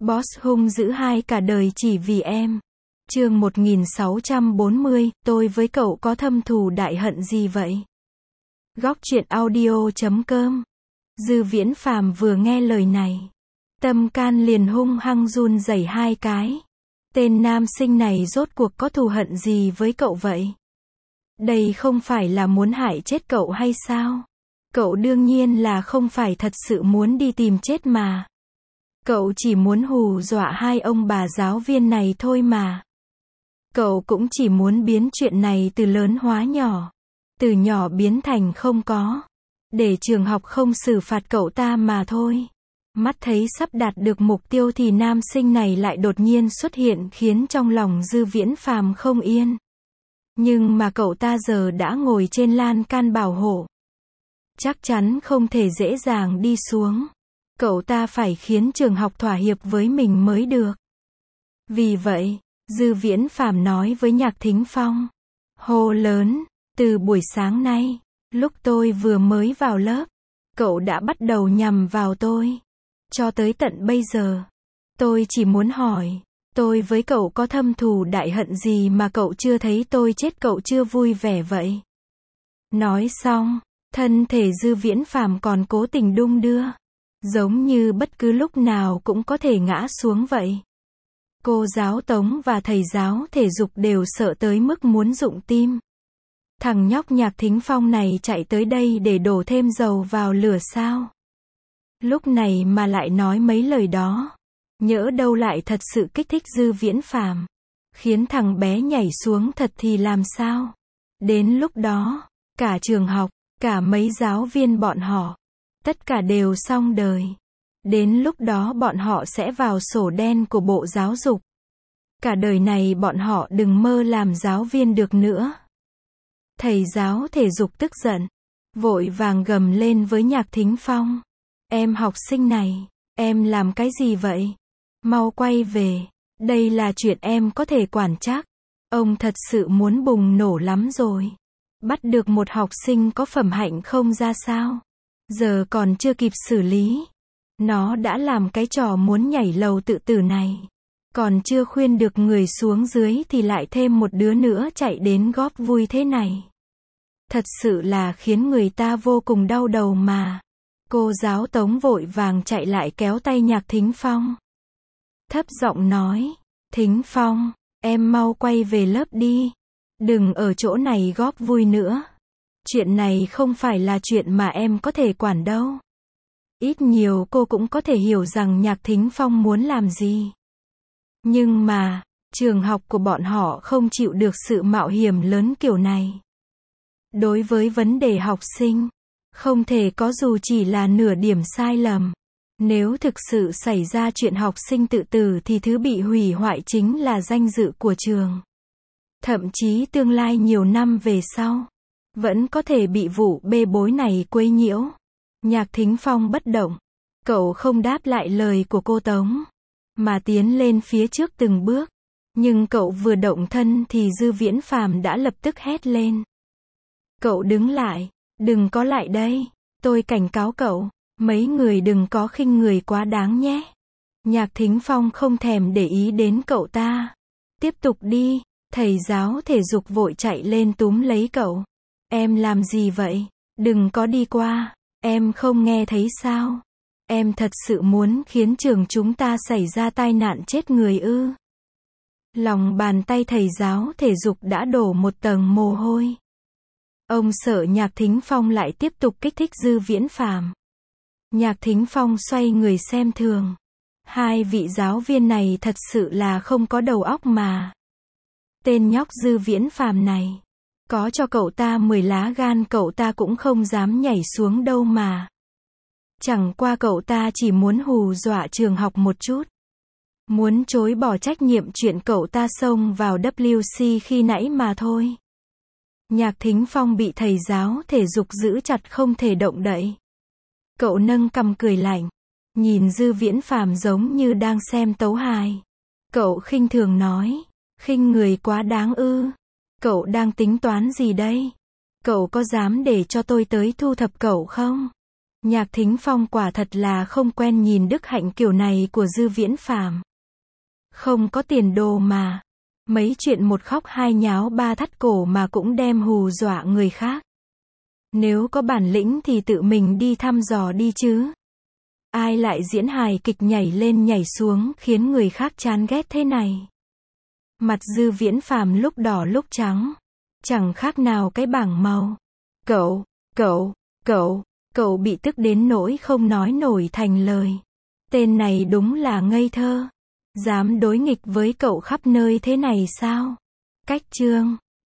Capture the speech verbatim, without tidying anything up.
Boss hung dữ hai cả đời chỉ vì em. Chương một nghìn sáu trăm bốn mươi, tôi với cậu có thâm thù đại hận gì vậy? Góc truyện audio chấm com. Dư Viễn Phàm vừa nghe lời này, tâm can liền hung hăng run rẩy hai cái. Tên nam sinh này rốt cuộc có thù hận gì với cậu vậy? Đây không phải là muốn hại chết cậu hay sao? Cậu đương nhiên là không phải thật sự muốn đi tìm chết mà. Cậu chỉ muốn hù dọa hai ông bà giáo viên này thôi mà. Cậu cũng chỉ muốn biến chuyện này từ lớn hóa nhỏ, từ nhỏ biến thành không có, để trường học không xử phạt cậu ta mà thôi. Mắt thấy sắp đạt được mục tiêu thì nam sinh này lại đột nhiên xuất hiện khiến trong lòng Dư Viễn Phàm không yên. Nhưng mà cậu ta giờ đã ngồi trên lan can bảo hộ, chắc chắn không thể dễ dàng đi xuống. Cậu ta phải khiến trường học thỏa hiệp với mình mới được. Vì vậy, Dư Viễn Phàm nói với Nhạc Thính Phong, hô lớn, từ buổi sáng nay, lúc tôi vừa mới vào lớp, cậu đã bắt đầu nhằm vào tôi. Cho tới tận bây giờ, tôi chỉ muốn hỏi, tôi với cậu có thâm thù đại hận gì mà cậu chưa thấy tôi chết cậu chưa vui vẻ vậy? Nói xong, thân thể Dư Viễn Phàm còn cố tình đung đưa, giống như bất cứ lúc nào cũng có thể ngã xuống vậy. Cô giáo Tống và thầy giáo thể dục đều sợ tới mức muốn rụng tim. Thằng nhóc Nhạc Thính Phong này chạy tới đây để đổ thêm dầu vào lửa sao? Lúc này mà lại nói mấy lời đó, nhỡ đâu lại thật sự kích thích Dư Viễn Phàm, khiến thằng bé nhảy xuống thật thì làm sao? Đến lúc đó, cả trường học, cả mấy giáo viên bọn họ, tất cả đều xong đời. Đến lúc đó bọn họ sẽ vào sổ đen của Bộ Giáo dục. Cả đời này bọn họ đừng mơ làm giáo viên được nữa. Thầy giáo thể dục tức giận, vội vàng gầm lên với Nhạc Thính Phong. Em học sinh này, em làm cái gì vậy? Mau quay về, đây là chuyện em có thể quản chắc. Ông thật sự muốn bùng nổ lắm rồi. Bắt được một học sinh có phẩm hạnh không ra sao? Giờ còn chưa kịp xử lý, nó đã làm cái trò muốn nhảy lầu tự tử này. Còn chưa khuyên được người xuống dưới thì lại thêm một đứa nữa chạy đến góp vui thế này. Thật sự là khiến người ta vô cùng đau đầu mà. Cô giáo Tống vội vàng chạy lại kéo tay Nhạc Thính Phong, thấp giọng nói, Thính Phong, em mau quay về lớp đi. Đừng ở chỗ này góp vui nữa. Chuyện này không phải là chuyện mà em có thể quản đâu. Ít nhiều cô cũng có thể hiểu rằng Nhạc Thính Phong muốn làm gì. Nhưng mà, trường học của bọn họ không chịu được sự mạo hiểm lớn kiểu này. Đối với vấn đề học sinh, không thể có dù chỉ là nửa điểm sai lầm. Nếu thực sự xảy ra chuyện học sinh tự tử thì thứ bị hủy hoại chính là danh dự của trường. Thậm chí tương lai nhiều năm về sau, vẫn có thể bị vụ bê bối này quấy nhiễu. Nhạc Thính Phong bất động. Cậu không đáp lại lời của cô Tống, mà tiến lên phía trước từng bước. Nhưng cậu vừa động thân thì Dư Viễn Phàm đã lập tức hét lên. Cậu đứng lại, đừng có lại đây. Tôi cảnh cáo cậu, mấy người đừng có khinh người quá đáng nhé. Nhạc Thính Phong không thèm để ý đến cậu ta. Tiếp tục đi. Thầy giáo thể dục vội chạy lên túm lấy cậu. Em làm gì vậy? Đừng có đi qua. Em không nghe thấy sao? Em thật sự muốn khiến trường chúng ta xảy ra tai nạn chết người ư? Lòng bàn tay thầy giáo thể dục đã đổ một tầng mồ hôi. Ông sợ Nhạc Thính Phong lại tiếp tục kích thích Dư Viễn Phàm. Nhạc Thính Phong xoay người xem thường. Hai vị giáo viên này thật sự là không có đầu óc mà. Tên nhóc Dư Viễn Phàm này, có cho cậu ta mười lá gan cậu ta cũng không dám nhảy xuống đâu mà. Chẳng qua cậu ta chỉ muốn hù dọa trường học một chút. Muốn chối bỏ trách nhiệm chuyện cậu ta xông vào vê kép xê khi nãy mà thôi. Nhạc Thính Phong bị thầy giáo thể dục giữ chặt không thể động đậy. Cậu nâng cằm cười lạnh, nhìn Dư Viễn Phàm giống như đang xem tấu hài. Cậu khinh thường nói, khinh người quá đáng ư? Cậu đang tính toán gì đây? Cậu có dám để cho tôi tới thu thập cậu không? Nhạc Thính Phong quả thật là không quen nhìn đức hạnh kiểu này của Dư Viễn Phàm. Không có tiền đồ mà. Mấy chuyện một khóc hai nháo ba thắt cổ mà cũng đem hù dọa người khác. Nếu có bản lĩnh thì tự mình đi thăm dò đi chứ. Ai lại diễn hài kịch nhảy lên nhảy xuống khiến người khác chán ghét thế này. Mặt Dư Viễn Phàm lúc đỏ lúc trắng. Chẳng khác nào cái bảng màu. Cậu, cậu, cậu, cậu bị tức đến nỗi không nói nổi thành lời. Tên này đúng là ngây thơ. Dám đối nghịch với cậu khắp nơi thế này sao? Cách chương